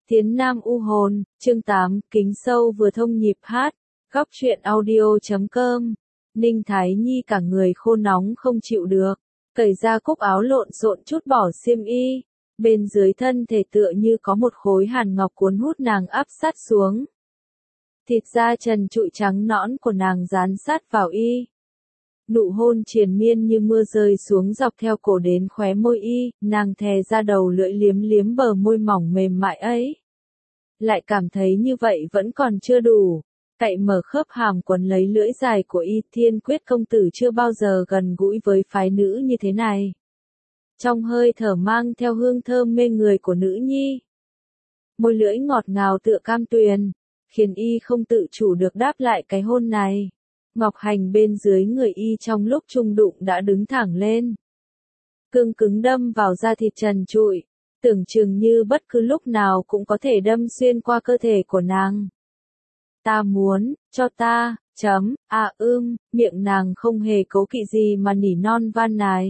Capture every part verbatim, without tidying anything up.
Tiến Nam U Hồn, chương tám, kính sâu vừa thông nhịp hát, góc truyện audio chấm com. Ninh Thái Nhi cả người khô nóng không chịu được, cởi ra cúc áo lộn xộn chút bỏ xiêm y, bên dưới thân thể tựa như có một khối hàn ngọc cuốn hút nàng áp sát xuống. Thịt da trần trụi trắng nõn của nàng dán sát vào y. Nụ hôn triền miên như mưa rơi xuống dọc theo cổ đến khóe môi y, nàng thè ra đầu lưỡi liếm liếm bờ môi mỏng mềm mại ấy. Lại cảm thấy như vậy vẫn còn chưa đủ, cậy mở khớp hàm quấn lấy lưỡi dài của y. Thiên Quyết công tử chưa bao giờ gần gũi với phái nữ như thế này. Trong hơi thở mang theo hương thơm mê người của nữ nhi. Môi lưỡi ngọt ngào tựa cam tuyền, khiến y không tự chủ được đáp lại cái hôn này. Ngọc hành bên dưới người y trong lúc chung đụng đã đứng thẳng lên. Cương cứng đâm vào da thịt trần trụi, tưởng chừng như bất cứ lúc nào cũng có thể đâm xuyên qua cơ thể của nàng. Ta muốn, cho ta, chấm, à ưm, miệng nàng không hề cố kỵ gì mà nỉ non van nài.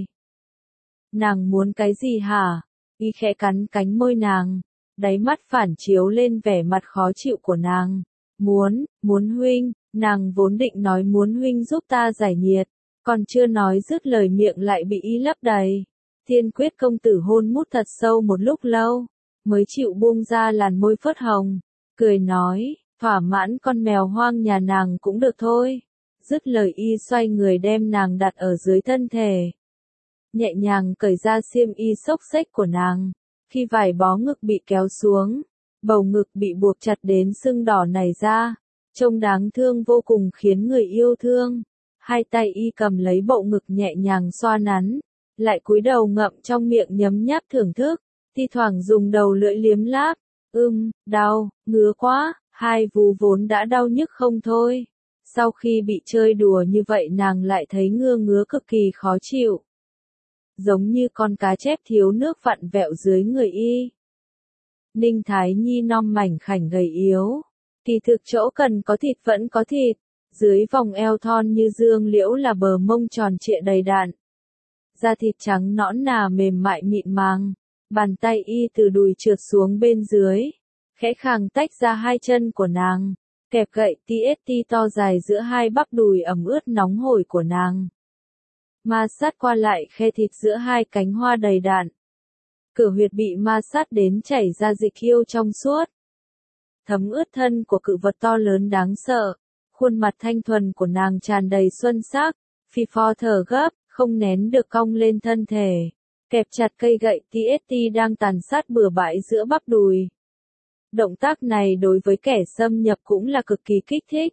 Nàng muốn cái gì hả? Y khẽ cắn cánh môi nàng, đáy mắt phản chiếu lên vẻ mặt khó chịu của nàng. Muốn, muốn huynh. Nàng vốn định nói muốn huynh giúp ta giải nhiệt, còn chưa nói dứt lời miệng lại bị y lấp đầy. Thiên Quyết công tử hôn mút thật sâu một lúc lâu, mới chịu buông ra làn môi phớt hồng, cười nói, thỏa mãn con mèo hoang nhà nàng cũng được thôi. Dứt lời y xoay người đem nàng đặt ở dưới thân thể. Nhẹ nhàng cởi ra xiêm y xốc xếch của nàng, khi vải bó ngực bị kéo xuống, bầu ngực bị buộc chặt đến sưng đỏ nảy ra. Trông đáng thương vô cùng khiến người yêu thương. Hai tay y cầm lấy bộ ngực nhẹ nhàng xoa nắn, lại cúi đầu ngậm trong miệng nhấm nháp thưởng thức, thi thoảng dùng đầu lưỡi liếm láp. Ưm, đau, ngứa quá, hai vú vốn đã đau nhức không thôi. Sau khi bị chơi đùa như vậy nàng lại thấy ngưa ngứa cực kỳ khó chịu. Giống như con cá chép thiếu nước vặn vẹo dưới người y. Ninh Thái Nhi non mảnh khảnh gầy yếu. Kỳ thực chỗ cần có thịt vẫn có thịt, dưới vòng eo thon như dương liễu là bờ mông tròn trịa đầy đặn. Da thịt trắng nõn nà mềm mại mịn màng, bàn tay y từ đùi trượt xuống bên dưới, khẽ khàng tách ra hai chân của nàng, kẹp gậy tê ét tê to dài giữa hai bắp đùi ẩm ướt nóng hổi của nàng. Ma sát qua lại khe thịt giữa hai cánh hoa đầy đặn. Cửa huyệt bị ma sát đến chảy ra dịch yêu trong suốt. Thấm ướt thân của cự vật to lớn đáng sợ, khuôn mặt thanh thuần của nàng tràn đầy xuân sắc, phì phò thở gấp, không nén được cong lên thân thể, kẹp chặt cây gậy tê ét tê đang tàn sát bừa bãi giữa bắp đùi. Động tác này đối với kẻ xâm nhập cũng là cực kỳ kích thích.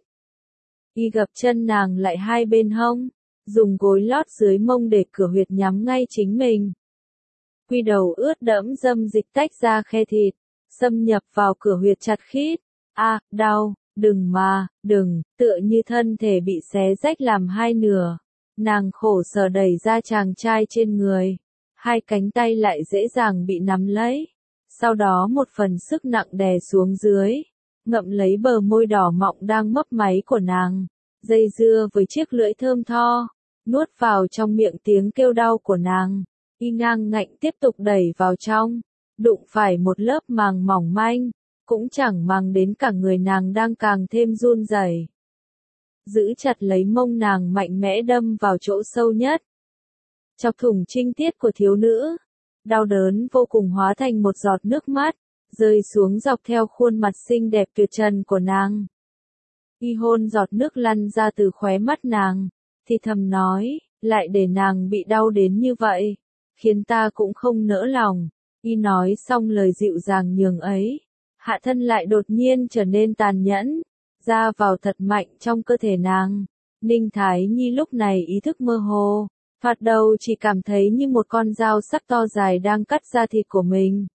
Y gập chân nàng lại hai bên hông, dùng gối lót dưới mông để cửa huyệt nhắm ngay chính mình. Quy đầu ướt đẫm dâm dịch tách ra khe thịt, xâm nhập vào cửa huyệt chặt khít. A, à, đau, đừng mà, đừng, tựa như thân thể bị xé rách làm hai nửa. Nàng khổ sở đẩy ra chàng trai trên người, hai cánh tay lại dễ dàng bị nắm lấy. Sau đó một phần sức nặng đè xuống dưới, ngậm lấy bờ môi đỏ mọng đang mấp máy của nàng, dây dưa với chiếc lưỡi thơm tho, nuốt vào trong miệng tiếng kêu đau của nàng. Y ngang ngạnh tiếp tục đẩy vào trong, đụng phải một lớp màng mỏng manh, cũng chẳng màng đến cả người nàng đang càng thêm run rẩy. Giữ chặt lấy mông nàng mạnh mẽ đâm vào chỗ sâu nhất. Chọc thủng trinh tiết của thiếu nữ, đau đớn vô cùng hóa thành một giọt nước mắt, rơi xuống dọc theo khuôn mặt xinh đẹp tuyệt trần của nàng. Y hôn giọt nước lăn ra từ khóe mắt nàng, thì thầm nói, lại để nàng bị đau đến như vậy, khiến ta cũng không nỡ lòng. Y nói xong lời dịu dàng nhường ấy, hạ thân lại đột nhiên trở nên tàn nhẫn, ra vào thật mạnh trong cơ thể nàng. Ninh Thái Nhi lúc này ý thức mơ hồ, thoạt đầu chỉ cảm thấy như một con dao sắc to dài đang cắt da thịt của mình.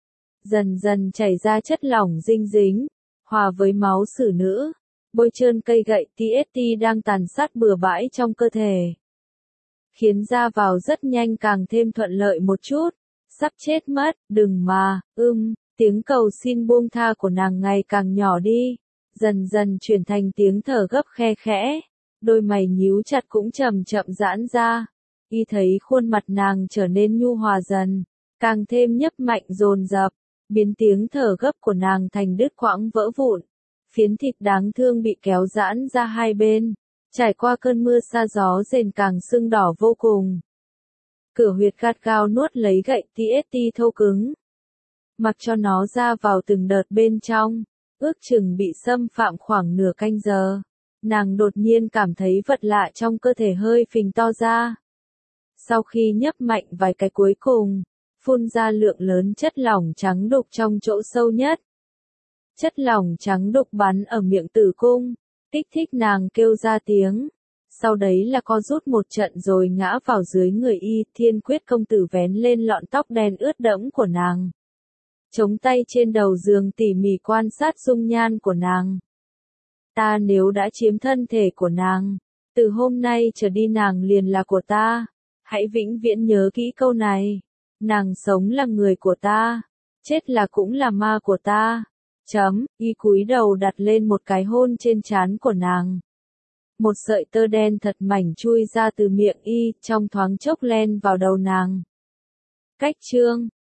Dần dần chảy ra chất lỏng dinh dính, hòa với máu xử nữ, bôi trơn cây gậy tê ét tê đang tàn sát bừa bãi trong cơ thể. Khiến ra vào rất nhanh càng thêm thuận lợi một chút. Sắp chết mất, đừng mà, ưm, tiếng cầu xin buông tha của nàng ngày càng nhỏ đi, dần dần chuyển thành tiếng thở gấp khe khẽ, đôi mày nhíu chặt cũng chậm chậm giãn ra. Y thấy khuôn mặt nàng trở nên nhu hòa dần, càng thêm nhấp mạnh dồn dập, biến tiếng thở gấp của nàng thành đứt quãng vỡ vụn. Phiến thịt đáng thương bị kéo giãn ra hai bên, trải qua cơn mưa sa gió rền càng sưng đỏ vô cùng. Cửa huyệt gắt gao nuốt lấy gậy tê ét tê thô cứng, mặc cho nó ra vào từng đợt bên trong, ước chừng bị xâm phạm khoảng nửa canh giờ. Nàng đột nhiên cảm thấy vật lạ trong cơ thể hơi phình to ra. Sau khi nhấp mạnh vài cái cuối cùng, phun ra lượng lớn chất lỏng trắng đục trong chỗ sâu nhất. Chất lỏng trắng đục bắn ở miệng tử cung, kích thích nàng kêu ra tiếng. Sau đấy là co rút một trận rồi ngã vào dưới người Y Thiên Quyết công tử vén lên lọn tóc đen ướt đẫm của nàng. Chống tay trên đầu giường tỉ mỉ quan sát dung nhan của nàng. Ta nếu đã chiếm thân thể của nàng, từ hôm nay trở đi nàng liền là của ta. Hãy vĩnh viễn nhớ kỹ câu này. Nàng sống là người của ta, chết là cũng là ma của ta. Chấm, Y cúi đầu đặt lên một cái hôn trên trán của nàng. Một sợi tơ đen thật mảnh chui ra từ miệng Y, trong thoáng chốc len vào đầu nàng. Cách chương